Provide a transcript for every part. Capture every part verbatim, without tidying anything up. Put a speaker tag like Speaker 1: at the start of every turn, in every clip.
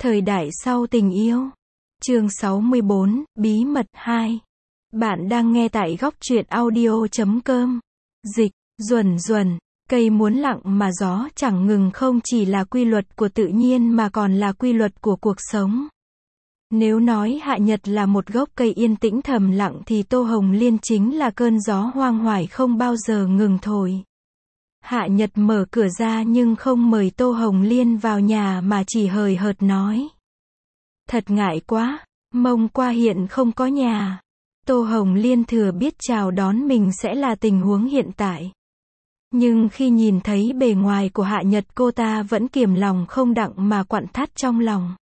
Speaker 1: Thời đại sau tình yêu. Chương sáu mươi bốn, Bí mật hai. Bạn đang nghe tại góc truyện audio chấm com. Dịch, Duẩn Duẩn, cây muốn lặng mà gió chẳng ngừng không chỉ là quy luật của tự nhiên mà còn là quy luật của cuộc sống. Nếu nói Hạ Nhật là một gốc cây yên tĩnh thầm lặng thì Tô Hồng Liên chính là cơn gió hoang hoải không bao giờ ngừng thổi. Hạ Nhật mở cửa ra nhưng không mời Tô Hồng Liên vào nhà mà chỉ hời hợt nói. Thật ngại quá, Mông Qua hiện không có nhà. Tô Hồng Liên thừa biết chào đón mình sẽ là tình huống hiện tại. Nhưng khi nhìn thấy bề ngoài của Hạ Nhật cô ta vẫn kiềm lòng không đặng mà quặn thắt trong lòng.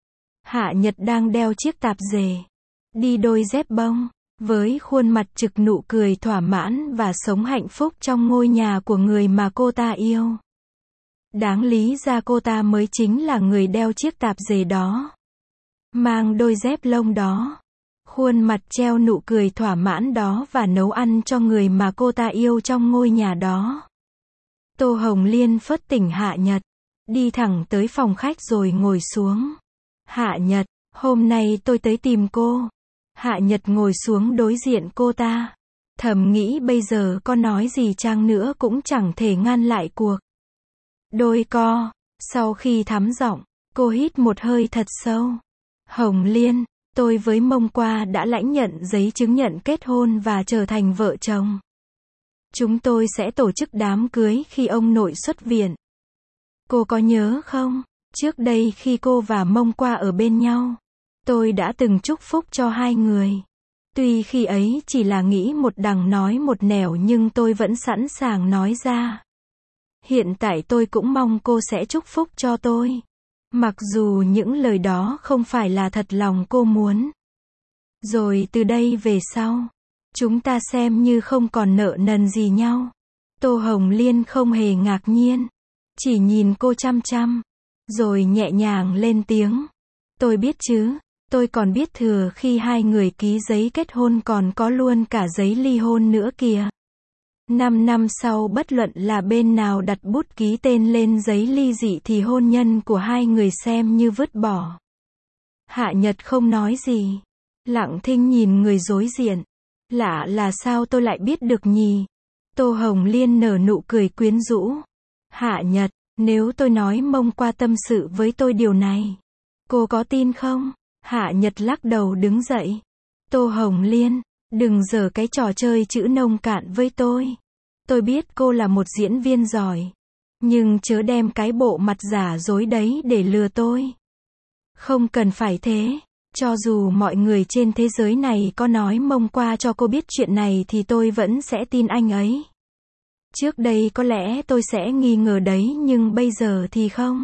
Speaker 1: Hạ Nhật đang đeo chiếc tạp dề, đi đôi dép bông, với khuôn mặt trực nụ cười thỏa mãn và sống hạnh phúc trong ngôi nhà của người mà cô ta yêu. Đáng lý ra cô ta mới chính là người đeo chiếc tạp dề đó, mang đôi dép lông đó, khuôn mặt treo nụ cười thỏa mãn đó và nấu ăn cho người mà cô ta yêu trong ngôi nhà đó. Tô Hồng Liên phớt tỉnh Hạ Nhật, đi thẳng tới phòng khách rồi ngồi xuống. Hạ Nhật, hôm nay tôi tới tìm cô. Hạ Nhật ngồi xuống đối diện cô ta. Thầm nghĩ bây giờ có nói gì chăng nữa cũng chẳng thể ngăn lại cuộc đôi co. Sau khi thắm giọng, cô hít một hơi thật sâu. Hồng Liên, tôi với Mông Qua đã lãnh nhận giấy chứng nhận kết hôn và trở thành vợ chồng. Chúng tôi sẽ tổ chức đám cưới khi ông nội xuất viện. Cô có nhớ không? Trước đây khi cô và Mông Qua ở bên nhau, tôi đã từng chúc phúc cho hai người. Tuy khi ấy chỉ là nghĩ một đằng nói một nẻo nhưng tôi vẫn sẵn sàng nói ra. Hiện tại tôi cũng mong cô sẽ chúc phúc cho tôi. Mặc dù những lời đó không phải là thật lòng cô muốn. Rồi từ đây về sau, chúng ta xem như không còn nợ nần gì nhau. Tô Hồng Liên không hề ngạc nhiên, chỉ nhìn cô chăm chăm, rồi nhẹ nhàng lên tiếng. Tôi biết chứ, tôi còn biết thừa khi hai người ký giấy kết hôn còn có luôn cả giấy ly hôn nữa kìa. Năm năm sau bất luận là bên nào đặt bút ký tên lên giấy ly dị thì hôn nhân của hai người xem như vứt bỏ. Hạ Nhật không nói gì, lặng thinh nhìn người đối diện. Lạ là sao tôi lại biết được nhỉ? Tô Hồng Liên nở nụ cười quyến rũ. Hạ Nhật, nếu tôi nói Mông Qua tâm sự với tôi điều này, cô có tin không? Hạ Nhật lắc đầu đứng dậy. Tô Hồng Liên, đừng giở cái trò chơi chữ nông cạn với tôi. Tôi biết cô là một diễn viên giỏi, nhưng chớ đem cái bộ mặt giả dối đấy để lừa tôi. Không cần phải thế. Cho dù mọi người trên thế giới này có nói Mông Qua cho cô biết chuyện này thì tôi vẫn sẽ tin anh ấy. Trước đây có lẽ tôi sẽ nghi ngờ đấy nhưng bây giờ thì không.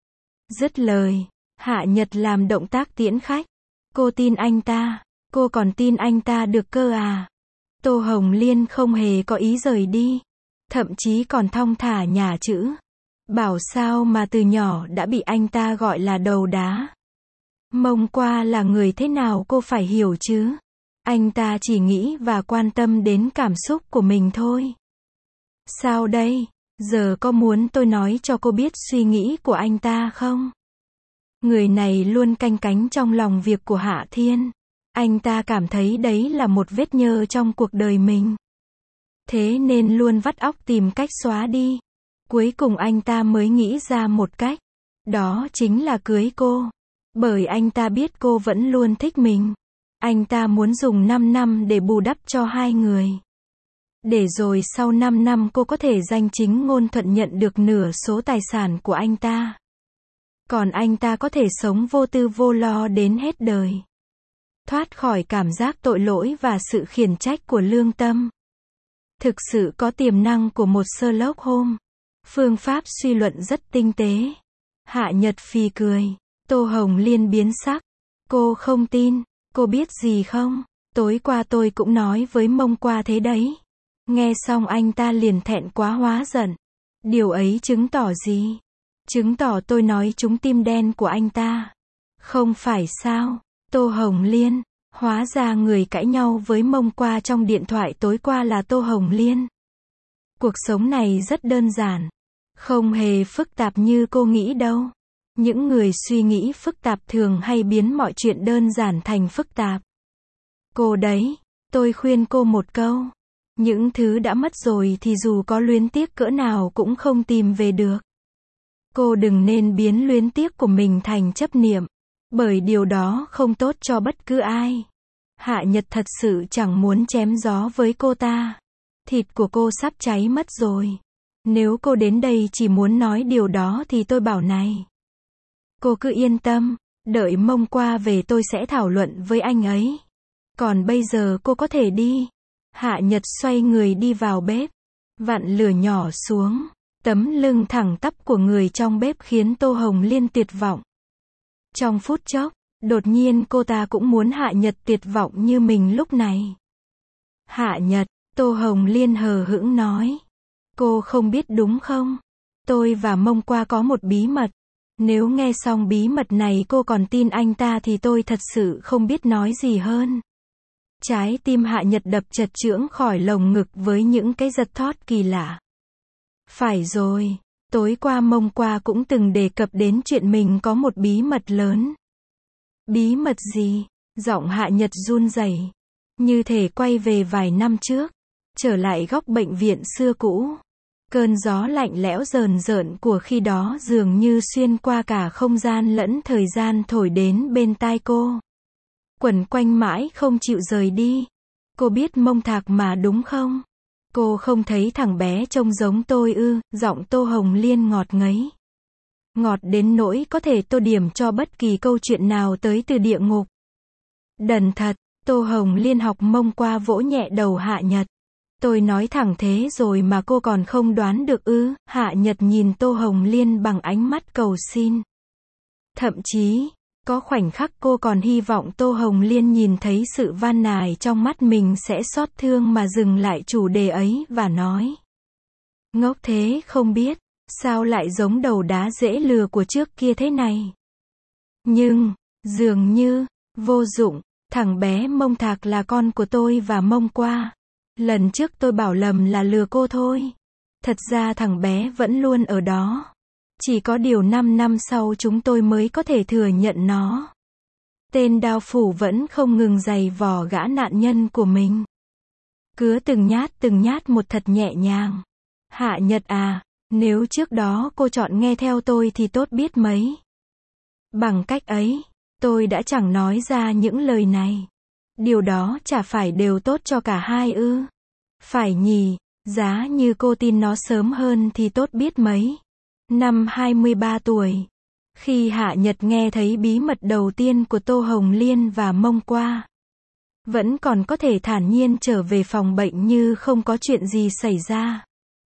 Speaker 1: Dứt lời, Hạ Nhật làm động tác tiễn khách. Cô tin anh ta, cô còn tin anh ta được cơ à? Tô Hồng Liên không hề có ý rời đi, thậm chí còn thong thả nhả chữ. Bảo sao mà từ nhỏ đã bị anh ta gọi là đầu đá. Mông Qua là người thế nào cô phải hiểu chứ. Anh ta chỉ nghĩ và quan tâm đến cảm xúc của mình thôi. Sao đây? Giờ có muốn tôi nói cho cô biết suy nghĩ của anh ta không? Người này luôn canh cánh trong lòng việc của Hạ Thiên. Anh ta cảm thấy đấy là một vết nhơ trong cuộc đời mình. Thế nên luôn vắt óc tìm cách xóa đi. Cuối cùng anh ta mới nghĩ ra một cách. Đó chính là cưới cô. Bởi anh ta biết cô vẫn luôn thích mình. Anh ta muốn dùng năm năm để bù đắp cho hai người. Để rồi sau năm năm cô có thể danh chính ngôn thuận nhận được nửa số tài sản của anh ta. Còn anh ta có thể sống vô tư vô lo đến hết đời. Thoát khỏi cảm giác tội lỗi và sự khiển trách của lương tâm. Thực sự có tiềm năng của một Sherlock Holmes. Phương pháp suy luận rất tinh tế. Hạ Nhật phì cười. Tô Hồng Liên biến sắc. Cô không tin. Cô biết gì không? Tối qua tôi cũng nói với Mông Qua thế đấy. Nghe xong anh ta liền thẹn quá hóa giận. Điều ấy chứng tỏ gì? Chứng tỏ tôi nói trúng tim đen của anh ta. Không phải sao? Tô Hồng Liên. Hóa ra người cãi nhau với Mông Qua trong điện thoại tối qua là Tô Hồng Liên. Cuộc sống này rất đơn giản. Không hề phức tạp như cô nghĩ đâu. Những người suy nghĩ phức tạp thường hay biến mọi chuyện đơn giản thành phức tạp. Cô đấy, tôi khuyên cô một câu. Những thứ đã mất rồi thì dù có luyến tiếc cỡ nào cũng không tìm về được. Cô đừng nên biến luyến tiếc của mình thành chấp niệm, bởi điều đó không tốt cho bất cứ ai. Hạ Nhật thật sự chẳng muốn chém gió với cô ta. Thịt của cô sắp cháy mất rồi. Nếu cô đến đây chỉ muốn nói điều đó thì tôi bảo này. Cô cứ yên tâm, đợi Mông qua về tôi sẽ thảo luận với anh ấy. Còn bây giờ cô có thể đi. Hạ Nhật xoay người đi vào bếp. Vặn lửa nhỏ xuống. Tấm lưng thẳng tắp của người trong bếp khiến Tô Hồng Liên tuyệt vọng. Trong phút chốc, đột nhiên cô ta cũng muốn Hạ Nhật tuyệt vọng như mình lúc này. Hạ Nhật, Tô Hồng Liên hờ hững nói. Cô không biết đúng không? Tôi và Mông qua có một bí mật. Nếu nghe xong bí mật này cô còn tin anh ta thì tôi thật sự không biết nói gì hơn. Trái tim Hạ Nhật đập chật chưỡng khỏi lồng ngực với những cái giật thót kỳ lạ. Phải rồi, tối qua Mông qua cũng từng đề cập đến chuyện mình có một bí mật lớn. Bí mật gì? Giọng Hạ Nhật run rẩy, như thể quay về vài năm trước, trở lại góc bệnh viện xưa cũ. Cơn gió lạnh lẽo rờn rợn của khi đó dường như xuyên qua cả không gian lẫn thời gian thổi đến bên tai cô. Quẩn quanh mãi không chịu rời đi. Cô biết Mông Thạc mà đúng không? Cô không thấy thằng bé trông giống tôi ư? Giọng Tô Hồng Liên ngọt ngấy. Ngọt đến nỗi có thể tô điểm cho bất kỳ câu chuyện nào tới từ địa ngục. Đần thật, Tô Hồng Liên học Mông qua vỗ nhẹ đầu Hạ Nhật. Tôi nói thẳng thế rồi mà cô còn không đoán được ư? Hạ Nhật nhìn Tô Hồng Liên bằng ánh mắt cầu xin. Thậm chí, có khoảnh khắc cô còn hy vọng Tô Hồng Liên nhìn thấy sự van nài trong mắt mình sẽ xót thương mà dừng lại chủ đề ấy và nói. Ngốc thế không biết, sao lại giống đầu đá dễ lừa của trước kia thế này? Nhưng, dường như, vô dụng, thằng bé Mông Thạc là con của tôi và Mông qua. Lần trước tôi bảo lầm là lừa cô thôi. Thật ra thằng bé vẫn luôn ở đó. Chỉ có điều năm năm sau chúng tôi mới có thể thừa nhận nó. Tên đao phủ vẫn không ngừng giày vò gã nạn nhân của mình. Cứa từng nhát từng nhát một thật nhẹ nhàng. Hạ Nhật à, nếu trước đó cô chọn nghe theo tôi thì tốt biết mấy. Bằng cách ấy, tôi đã chẳng nói ra những lời này. Điều đó chả phải đều tốt cho cả hai ư? Phải nhỉ, giá như cô tin nó sớm hơn thì tốt biết mấy. Năm hai mươi ba tuổi, khi Hạ Nhật nghe thấy bí mật đầu tiên của Tô Hồng Liên và Mông qua, vẫn còn có thể thản nhiên trở về phòng bệnh như không có chuyện gì xảy ra.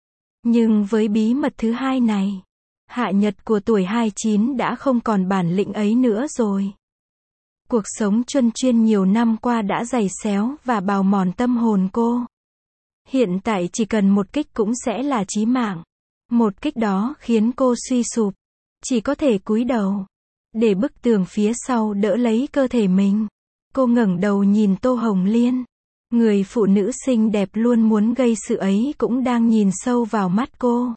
Speaker 1: Nhưng với bí mật thứ hai này, Hạ Nhật của tuổi hai mươi chín đã không còn bản lĩnh ấy nữa rồi. Cuộc sống chuân chuyên nhiều năm qua đã dày xéo và bào mòn tâm hồn cô. Hiện tại chỉ cần một kích cũng sẽ là chí mạng. Một kích đó khiến cô suy sụp. Chỉ có thể cúi đầu. Để bức tường phía sau đỡ lấy cơ thể mình. Cô ngẩng đầu nhìn Tô Hồng Liên. Người phụ nữ xinh đẹp luôn muốn gây sự ấy cũng đang nhìn sâu vào mắt cô.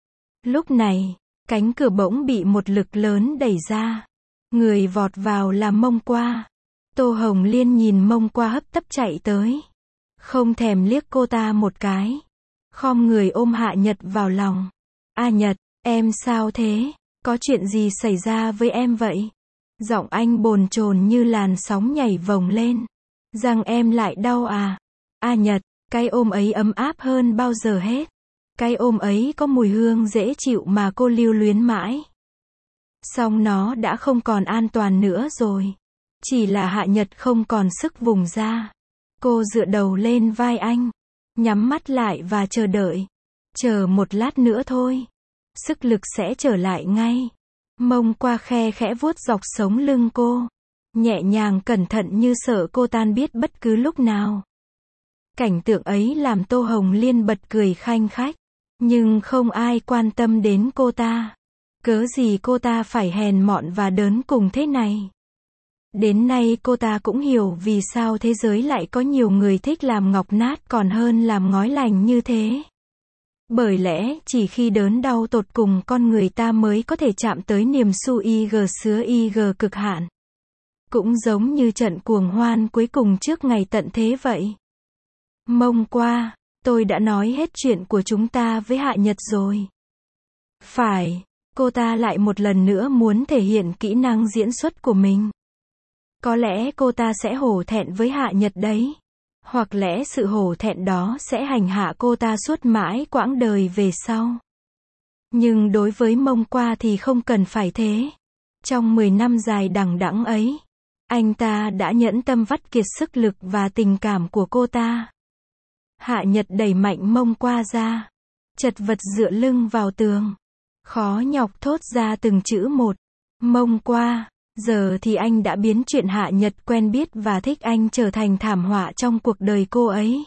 Speaker 1: Lúc này, cánh cửa bỗng bị một lực lớn đẩy ra. Người vọt vào là Mông qua. Tô Hồng Liên nhìn Mông qua hấp tấp chạy tới. Không thèm liếc cô ta một cái. Khom người ôm Hạ Nhật vào lòng. A Nhật, em sao thế? Có chuyện gì xảy ra với em vậy? Giọng anh bồn chồn như làn sóng nhảy vòng lên. Răng em lại đau à? A Nhật, cái ôm ấy ấm áp hơn bao giờ hết. Cái ôm ấy có mùi hương dễ chịu mà cô lưu luyến mãi. Song nó đã không còn an toàn nữa rồi. Chỉ là Hạ Nhật không còn sức vùng ra. Cô dựa đầu lên vai anh. Nhắm mắt lại và chờ đợi. Chờ một lát nữa thôi. Sức lực sẽ trở lại ngay. Mông qua khe khẽ vuốt dọc sống lưng cô. Nhẹ nhàng cẩn thận như sợ cô tan biết bất cứ lúc nào. Cảnh tượng ấy làm Tô Hồng Liên bật cười khanh khách. Nhưng không ai quan tâm đến cô ta. Cớ gì cô ta phải hèn mọn và đớn cùng thế này. Đến nay cô ta cũng hiểu vì sao thế giới lại có nhiều người thích làm ngọc nát còn hơn làm ngói lành như thế. Bởi lẽ, chỉ khi đớn đau tột cùng con người ta mới có thể chạm tới niềm su ig sứa ig cực hạn. Cũng giống như trận cuồng hoan cuối cùng trước ngày tận thế vậy. Mông qua, tôi đã nói hết chuyện của chúng ta với Hạ Nhật rồi. Phải, cô ta lại một lần nữa muốn thể hiện kỹ năng diễn xuất của mình. Có lẽ cô ta sẽ hổ thẹn với Hạ Nhật đấy. Hoặc lẽ sự hổ thẹn đó sẽ hành hạ cô ta suốt mãi quãng đời về sau. Nhưng đối với Mông qua thì không cần phải thế. Trong mười năm dài đằng đẵng ấy, anh ta đã nhẫn tâm vắt kiệt sức lực và tình cảm của cô ta. Hạ Nhật đẩy mạnh Mông qua ra, chật vật dựa lưng vào tường, khó nhọc thốt ra từng chữ một. Mông qua, giờ thì anh đã biến chuyện Hạ Nhật quen biết và thích anh trở thành thảm họa trong cuộc đời cô ấy.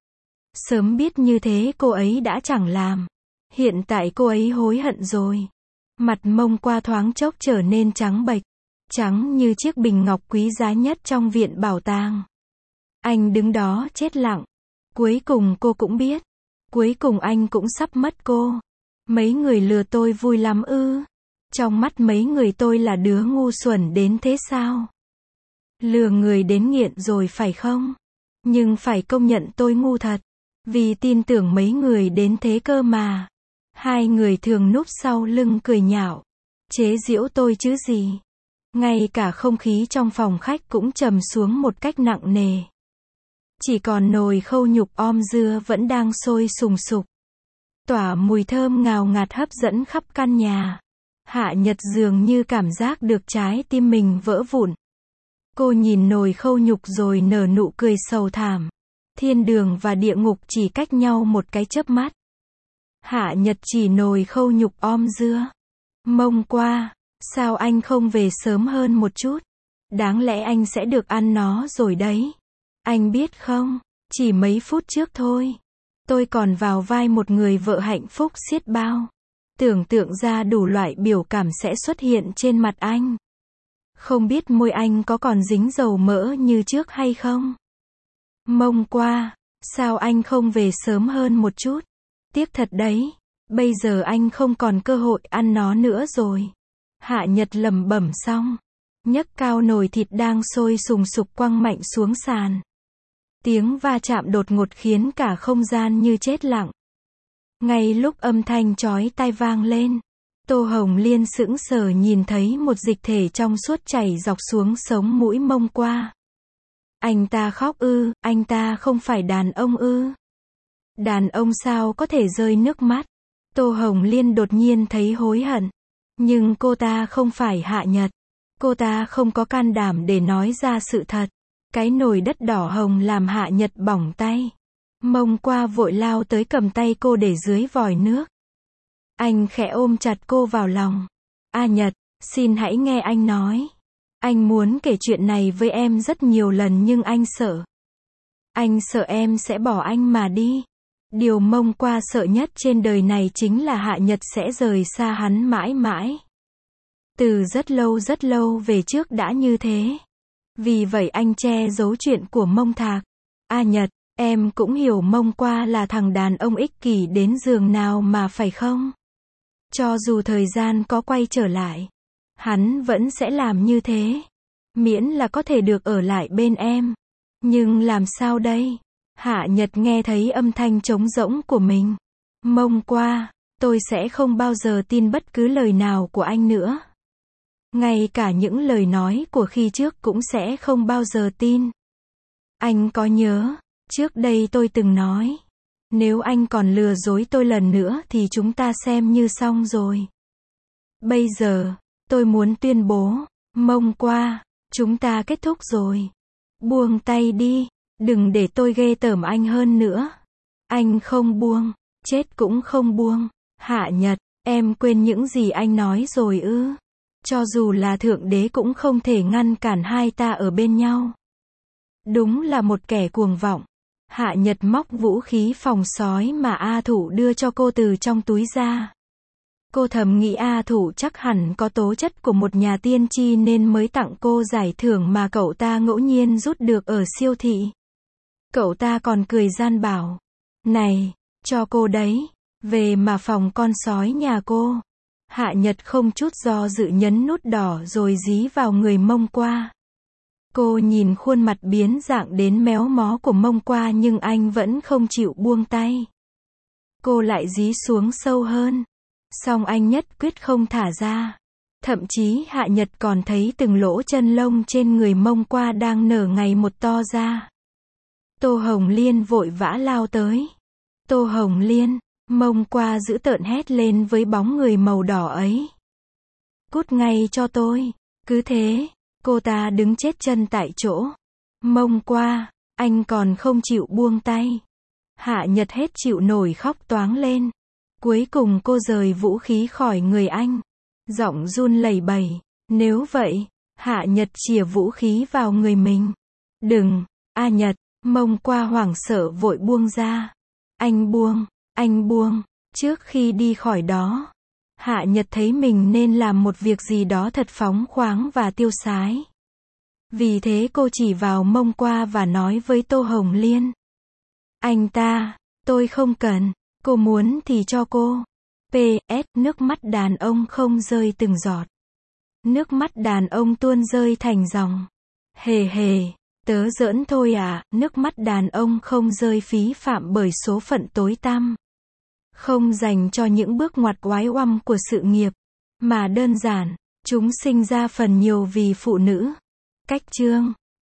Speaker 1: Sớm biết như thế cô ấy đã chẳng làm. Hiện tại cô ấy hối hận rồi. Mặt Mông qua thoáng chốc trở nên trắng bệch, trắng như chiếc bình ngọc quý giá nhất trong viện bảo tàng. Anh đứng đó chết lặng. Cuối cùng cô cũng biết. Cuối cùng anh cũng sắp mất cô. Mấy người lừa tôi vui lắm ư? Trong mắt mấy người tôi là đứa ngu xuẩn đến thế sao? Lừa người đến nghiện rồi phải không? Nhưng phải công nhận tôi ngu thật. Vì tin tưởng mấy người đến thế cơ mà. Hai người thường núp sau lưng cười nhạo. Chế giễu tôi chứ gì. Ngay cả không khí trong phòng khách cũng trầm xuống một cách nặng nề. Chỉ còn nồi khâu nhục om dưa vẫn đang sôi sùng sục. Tỏa mùi thơm ngào ngạt hấp dẫn khắp căn nhà. Hạ Nhật dường như cảm giác được trái tim mình vỡ vụn. Cô nhìn nồi khâu nhục rồi nở nụ cười sầu thảm. Thiên đường và địa ngục chỉ cách nhau một cái chớp mắt. Hạ Nhật chỉ nồi khâu nhục om dưa. Mông qua, sao anh không về sớm hơn một chút? Đáng lẽ anh sẽ được ăn nó rồi đấy. Anh biết không, chỉ mấy phút trước thôi, tôi còn vào vai một người vợ hạnh phúc xiết bao. Tưởng tượng ra đủ loại biểu cảm sẽ xuất hiện trên mặt anh. Không biết môi anh có còn dính dầu mỡ như trước hay không? Mông qua, sao anh không về sớm hơn một chút? Tiếc thật đấy, bây giờ anh không còn cơ hội ăn nó nữa rồi. Hạ Nhật lẩm bẩm xong, nhấc cao nồi thịt đang sôi sùng sục quăng mạnh xuống sàn. Tiếng va chạm đột ngột khiến cả không gian như chết lặng. Ngay lúc âm thanh chói tai vang lên, Tô Hồng Liên sững sờ nhìn thấy một dịch thể trong suốt chảy dọc xuống sống mũi Mông qua. Anh ta khóc ư, anh ta không phải đàn ông ư? Đàn ông sao có thể rơi nước mắt? Tô Hồng Liên đột nhiên thấy hối hận. Nhưng cô ta không phải Hạ Nhật. Cô ta không có can đảm để nói ra sự thật. Cái nồi đất đỏ hồng làm Hạ Nhật bỏng tay. Mông qua vội lao tới cầm tay cô để dưới vòi nước. Anh khẽ ôm chặt cô vào lòng. A Nhật, xin hãy nghe anh nói. Anh muốn kể chuyện này với em rất nhiều lần nhưng anh sợ. Anh sợ em sẽ bỏ anh mà đi. Điều Mông qua sợ nhất trên đời này chính là Hạ Nhật sẽ rời xa hắn mãi mãi. Từ rất lâu rất lâu về trước đã như thế. Vì vậy anh che giấu chuyện của Mông Thạc. A Nhật, em cũng hiểu Mông qua là thằng đàn ông ích kỷ đến giường nào mà phải không? Cho dù thời gian có quay trở lại, hắn vẫn sẽ làm như thế. Miễn là có thể được ở lại bên em. Nhưng làm sao đây? Hạ Nhật nghe thấy âm thanh trống rỗng của mình. Mông qua, tôi sẽ không bao giờ tin bất cứ lời nào của anh nữa. Ngay cả những lời nói của khi trước cũng sẽ không bao giờ tin. Anh có nhớ, trước đây tôi từng nói, nếu anh còn lừa dối tôi lần nữa thì chúng ta xem như xong rồi. Bây giờ, tôi muốn tuyên bố, Mông qua, chúng ta kết thúc rồi. Buông tay đi, đừng để tôi ghê tởm anh hơn nữa. Anh không buông, chết cũng không buông. Hạ Nhật, em quên những gì anh nói rồi ư? Cho dù là Thượng Đế cũng không thể ngăn cản hai ta ở bên nhau. Đúng là một kẻ cuồng vọng. Hạ Nhật móc vũ khí phòng sói mà A Thụ đưa cho cô từ trong túi ra. Cô thầm nghĩ A Thụ chắc hẳn có tố chất của một nhà tiên tri nên mới tặng cô giải thưởng mà cậu ta ngẫu nhiên rút được ở siêu thị. Cậu ta còn cười gian bảo, này, cho cô đấy, Về mà phòng con sói nhà cô. Hạ Nhật không chút do dự nhấn nút đỏ rồi dí vào người Mông Qua. Cô nhìn khuôn mặt biến dạng đến méo mó của Mông Qua nhưng anh vẫn không chịu buông tay. Cô lại dí xuống sâu hơn. Song anh nhất quyết không thả ra. Thậm chí Hạ Nhật còn thấy từng lỗ chân lông trên người Mông Qua đang nở ngày một to ra. Tô Hồng Liên vội vã lao tới. Tô Hồng Liên, Mông Qua dữ tợn hét lên với bóng người màu đỏ ấy. Cút ngay cho tôi. Cứ thế, cô ta đứng chết chân tại chỗ. Mông Qua, anh còn không chịu buông tay. Hạ Nhật hết chịu nổi khóc toáng lên. Cuối cùng cô rời vũ khí khỏi người anh. Giọng run lẩy bẩy. Nếu vậy, Hạ Nhật chìa vũ khí vào người mình. Đừng, A Nhật, Mông Qua hoảng sợ vội buông ra. Anh buông, anh buông. Trước khi đi khỏi đó, Hạ Nhật thấy mình nên làm một việc gì đó thật phóng khoáng và tiêu sái. Vì thế cô chỉ vào Mông Qua và nói với Tô Hồng Liên. Anh ta, tôi không cần, cô muốn thì cho cô. pê ét Nước mắt đàn ông không rơi từng giọt. Nước mắt đàn ông tuôn rơi thành dòng. Hề hề, tớ giỡn thôi à, nước mắt đàn ông không rơi phí phạm bởi số phận tối tăm. Không dành cho những bước ngoặt oái oăm của sự nghiệp, mà đơn giản, chúng sinh ra phần nhiều vì phụ nữ. Cách chương